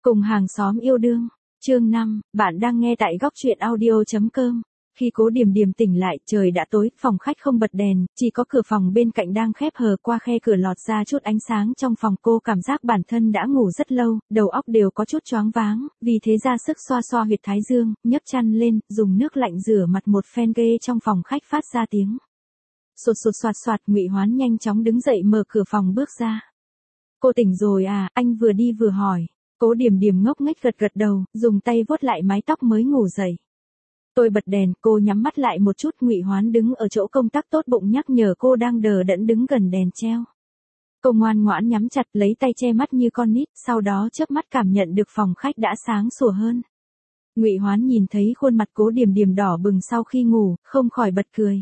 Cùng hàng xóm yêu đương. Chương 5, bạn đang nghe tại góc truyện audio.com. Khi Cố Điềm Điềm tỉnh lại, trời đã tối, phòng khách không bật đèn, chỉ có cửa phòng bên cạnh đang khép hờ, qua khe cửa lọt ra chút ánh sáng trong phòng. Cô cảm giác bản thân đã ngủ rất lâu, đầu óc đều có chút choáng váng, vì thế ra sức xoa xoa huyệt thái dương, nhấc chăn lên, dùng nước lạnh rửa mặt một phen ghê trong phòng khách phát ra tiếng sột sột soạt soạt. Ngụy Hoán nhanh chóng đứng dậy mở cửa phòng bước ra. Cô tỉnh rồi à? Anh vừa đi vừa hỏi. Cố Điềm Điềm ngốc nghếch gật gật đầu, dùng tay vuốt lại mái tóc mới ngủ dậy. Tôi bật đèn, cô nhắm mắt lại một chút. Ngụy Hoán đứng ở chỗ công tắc tốt bụng nhắc nhở cô đang đờ đẫn đứng gần đèn treo. Cô ngoan ngoãn nhắm chặt, lấy tay che mắt như con nít, sau đó chớp mắt cảm nhận được phòng khách đã sáng sủa hơn. Ngụy Hoán nhìn thấy khuôn mặt Cố Điềm Điềm đỏ bừng sau khi ngủ, không khỏi bật cười.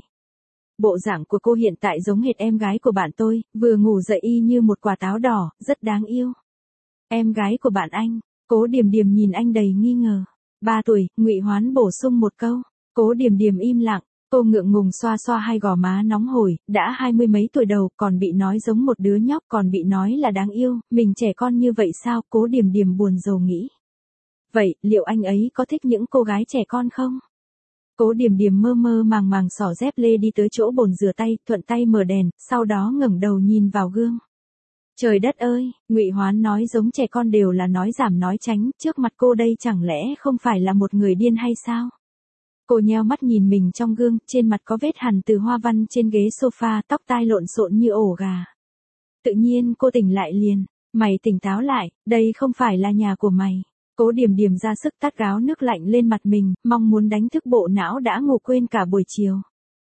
Bộ dạng của cô hiện tại giống hệt em gái của bạn tôi, vừa ngủ dậy y như một quả táo đỏ, rất đáng yêu. Em gái của bạn anh? Cố Điềm Điềm nhìn anh đầy nghi ngờ. 3 tuổi, Ngụy Hoán bổ sung một câu. Cố Điềm Điềm im lặng, cô ngượng ngùng xoa xoa hai gò má nóng hổi, đã 20 mấy tuổi đầu, còn bị nói giống một đứa nhóc, còn bị nói là đáng yêu, mình trẻ con như vậy sao? Cố Điềm Điềm buồn rầu nghĩ. Vậy, liệu anh ấy có thích những cô gái trẻ con không? Cố Điềm Điềm mơ mơ màng màng xỏ dép lê đi tới chỗ bồn rửa tay, thuận tay mở đèn, sau đó ngẩng đầu nhìn vào gương. Trời đất ơi, Ngụy Hoán nói giống trẻ con đều là nói giảm nói tránh, trước mặt cô đây chẳng lẽ không phải là một người điên hay sao? Cô nheo mắt nhìn mình trong gương, trên mặt có vết hằn từ hoa văn trên ghế sofa, tóc tai lộn xộn như ổ gà. Tự nhiên cô tỉnh lại liền, mày tỉnh táo lại, đây không phải là nhà của mày. Cố Điềm Điềm ra sức tát gáo nước lạnh lên mặt mình, mong muốn đánh thức bộ não đã ngủ quên cả buổi chiều.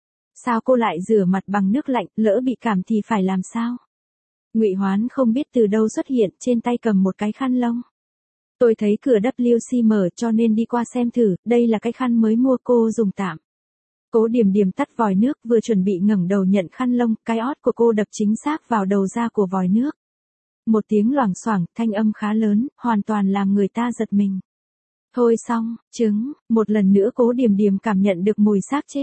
Sao cô lại rửa mặt bằng nước lạnh, lỡ bị cảm thì phải làm sao? Ngụy Hoán không biết từ đâu xuất hiện, trên tay cầm một cái khăn lông. Tôi thấy cửa WC mở cho nên đi qua xem thử, đây là cái khăn mới mua, cô dùng tạm. Cố Điềm Điềm tắt vòi nước, vừa chuẩn bị ngẩng đầu nhận khăn lông, cái ót của cô đập chính xác vào đầu ra của vòi nước. Một tiếng loảng xoảng, thanh âm khá lớn, hoàn toàn làm người ta giật mình. Thôi xong, trứng, một lần nữa Cố Điềm Điềm cảm nhận được mùi xác chết.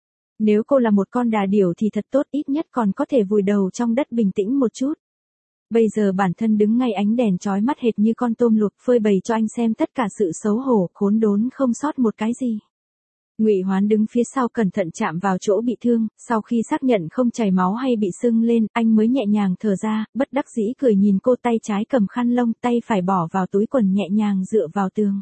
Nếu cô là một con đà điểu thì thật tốt, ít nhất còn có thể vùi đầu trong đất bình tĩnh một chút. Bây giờ bản thân đứng ngay ánh đèn chói mắt hệt như con tôm luộc, phơi bày cho anh xem tất cả sự xấu hổ, khốn đốn không sót một cái gì. Ngụy Hoán đứng phía sau cẩn thận chạm vào chỗ bị thương, sau khi xác nhận không chảy máu hay bị sưng lên, anh mới nhẹ nhàng thở ra, bất đắc dĩ cười nhìn cô, tay trái cầm khăn lông, tay phải bỏ vào túi quần nhẹ nhàng dựa vào tường.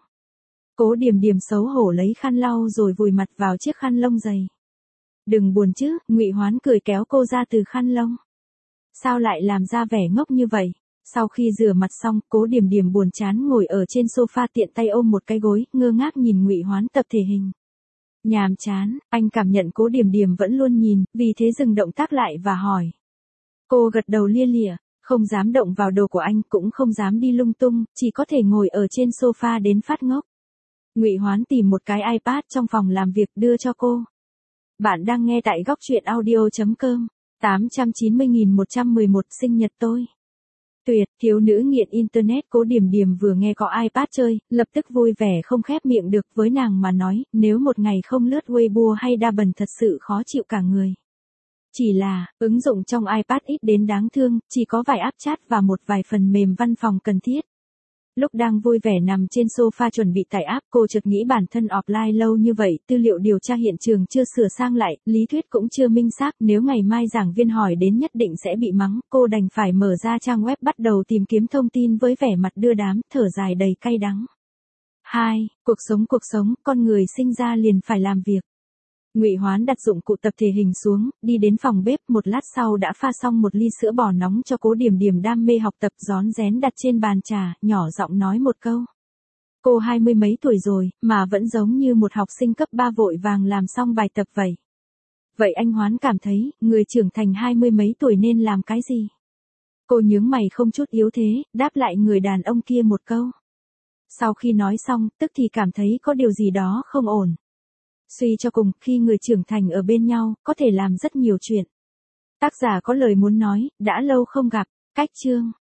Cố Điềm Điềm xấu hổ lấy khăn lau rồi vùi mặt vào chiếc khăn lông dày. Đừng buồn chứ, Ngụy Hoán cười kéo cô ra từ khăn lông. Sao lại làm ra vẻ ngốc như vậy? Sau khi rửa mặt xong, Cố Điềm Điềm buồn chán ngồi ở trên sofa, tiện tay ôm một cái gối, ngơ ngác nhìn Ngụy Hoán tập thể hình. Nhàm chán, anh cảm nhận Cố Điềm Điềm vẫn luôn nhìn, vì thế dừng động tác lại và hỏi. Cô gật đầu lia lịa, không dám động vào đồ của anh, cũng không dám đi lung tung, chỉ có thể ngồi ở trên sofa đến phát ngốc. Ngụy Hoán tìm một cái iPad trong phòng làm việc đưa cho cô. Bạn đang nghe tại góc truyện audio.com. 890.111 sinh nhật tôi. Tuyệt, thiếu nữ nghiện internet. Cố Điềm Điềm vừa nghe có iPad chơi, lập tức vui vẻ không khép miệng được, với nàng mà nói, nếu một ngày không lướt Weibo hay Douban thật sự khó chịu cả người. Chỉ là, ứng dụng trong iPad ít đến đáng thương, chỉ có vài app chat và một vài phần mềm văn phòng cần thiết. Lúc đang vui vẻ nằm trên sofa chuẩn bị tải app, cô chợt nghĩ bản thân offline lâu như vậy, tư liệu điều tra hiện trường chưa sửa sang lại, lý thuyết cũng chưa minh xác, nếu ngày mai giảng viên hỏi đến nhất định sẽ bị mắng, cô đành phải mở ra trang web bắt đầu tìm kiếm thông tin với vẻ mặt đưa đám, thở dài đầy cay đắng. 2. Cuộc sống, con người sinh ra liền phải làm việc. Ngụy Hoán đặt dụng cụ tập thể hình xuống, đi đến phòng bếp, một lát sau đã pha xong một ly sữa bò nóng cho Cố Điềm Điềm đam mê học tập, rón rén đặt trên bàn trà, nhỏ giọng nói một câu. Cô 20 mấy tuổi rồi, mà vẫn giống như một học sinh cấp 3 vội vàng làm xong bài tập vậy. Vậy anh Hoán cảm thấy, người trưởng thành 20 mấy tuổi nên làm cái gì? Cô nhướng mày không chút yếu thế, đáp lại người đàn ông kia một câu. Sau khi nói xong, tức thì cảm thấy có điều gì đó không ổn. Suy cho cùng, khi người trưởng thành ở bên nhau, có thể làm rất nhiều chuyện. Tác giả có lời muốn nói, đã lâu không gặp, cách chương.